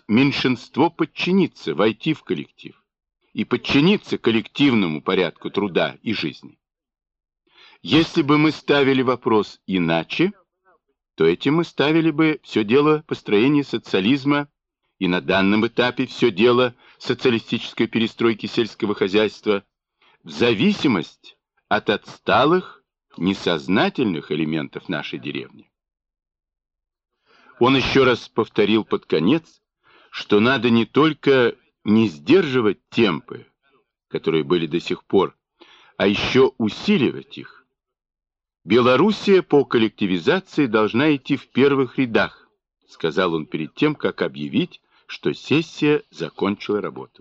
меньшинство подчиниться, войти в коллектив и подчиниться коллективному порядку труда и жизни. Если бы мы ставили вопрос иначе, то этим мы ставили бы все дело построения социализма и на данном этапе все дело социалистической перестройки сельского хозяйства в зависимость от отсталых, несознательных элементов нашей деревни. Он еще раз повторил под конец, что надо не только не сдерживать темпы, которые были до сих пор, а еще усиливать их. Белоруссия по коллективизации должна идти в первых рядах, сказал он перед тем, как объявить, что сессия закончила работу.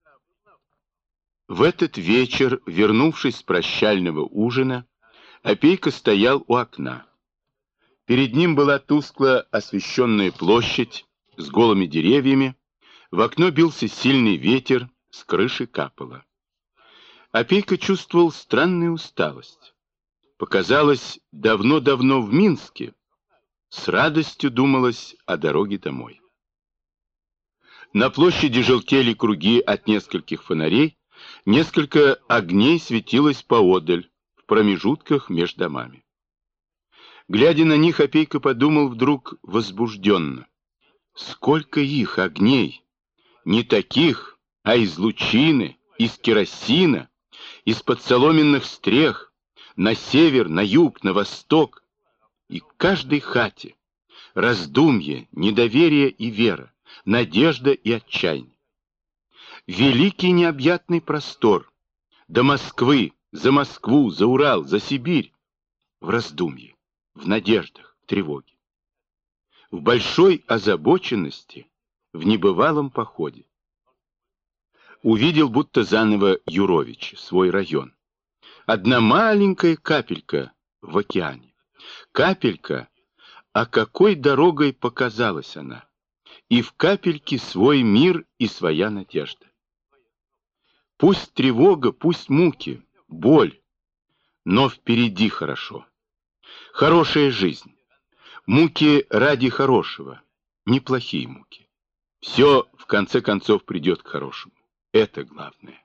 В этот вечер, вернувшись с прощального ужина, Опейка стоял у окна. Перед ним была тускло освещенная площадь с голыми деревьями, в окно бился сильный ветер, с крыши капало. Опейка чувствовал странную усталость. Показалось, давно-давно в Минске. С радостью думалось о дороге домой. На площади желтели круги от нескольких фонарей, несколько огней светилось поодаль, в промежутках между домами. Глядя на них, Опейка подумал вдруг возбужденно. Сколько их огней! Не таких, а из лучины, из керосина, из-под соломенных стрех, на север, на юг, на восток. И к каждой хате раздумье, недоверие и вера, надежда и отчаяние. Великий необъятный простор, до Москвы, за Москву, за Урал, за Сибирь, в раздумье, в надеждах, в тревоге, в большой озабоченности, в небывалом походе. Увидел будто заново Юрович, свой район. Одна маленькая капелька в океане. Капелька, а какой дорогой показалась она. И в капельке свой мир и своя надежда. Пусть тревога, пусть муки, боль, но впереди хорошо. Хорошая жизнь. Муки ради хорошего, неплохие муки. Все, в конце концов, придет к хорошему. Это главное.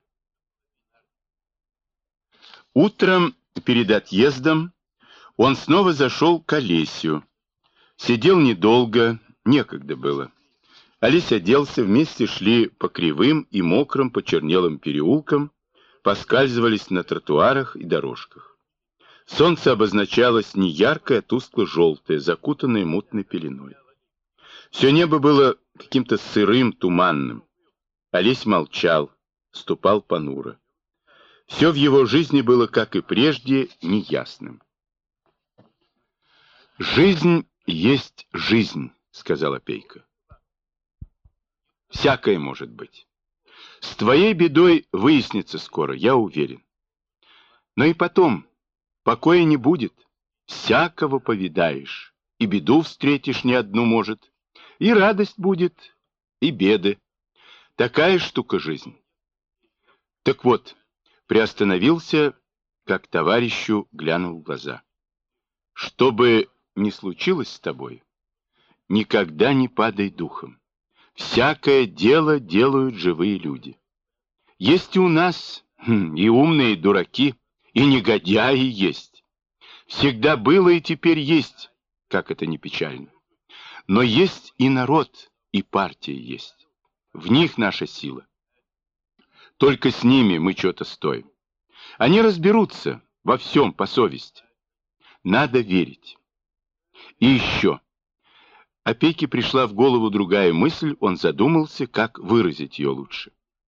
Утром, перед отъездом, он снова зашел к Олесю. Сидел недолго, некогда было. Олесь оделся, вместе шли по кривым и мокрым почернелым переулкам, поскальзывались на тротуарах и дорожках. Солнце обозначалось не яркое, а тускло-желтое, закутанное мутной пеленой. Все небо было каким-то сырым, туманным. Олесь молчал, ступал понуро. Все в его жизни было, как и прежде, неясным. «Жизнь есть жизнь», — сказал Опейка. «Всякое может быть. С твоей бедой выяснится скоро, я уверен. Но и потом покоя не будет. Всякого повидаешь, и беду встретишь не одну, может, и радость будет, и беды. Такая штука жизнь». Так вот, приостановился, как товарищу глянул в глаза. «Что бы ни случилось с тобой, никогда не падай духом. Всякое дело делают живые люди. Есть и у нас и умные дураки, и негодяи есть. Всегда было и теперь есть, как это ни печально. Но есть и народ, и партия есть. В них наша сила. Только с ними мы что-то стоим. Они разберутся во всем по совести. Надо верить. И еще. Опейке пришла в голову другая мысль, он задумался, как выразить ее лучше.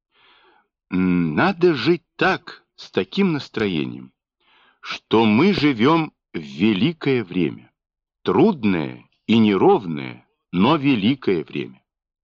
Надо жить так, с таким настроением, что мы живем в великое время. Трудное и неровное, но великое время.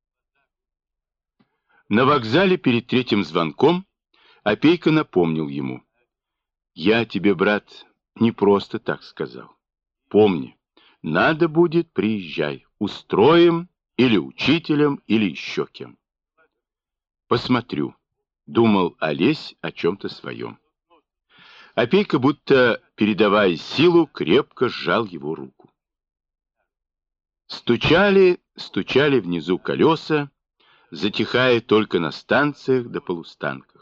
На вокзале перед третьим звонком Опейка напомнил ему. «Я тебе, брат, не просто так сказал. Помни, надо будет, приезжай. Устроим или учителем, или еще кем». «Посмотрю», — думал Олесь о чем-то своем. Опейка, будто передавая силу, крепко сжал его руку. Стучали внизу колеса, затихая только на станциях да полустанках.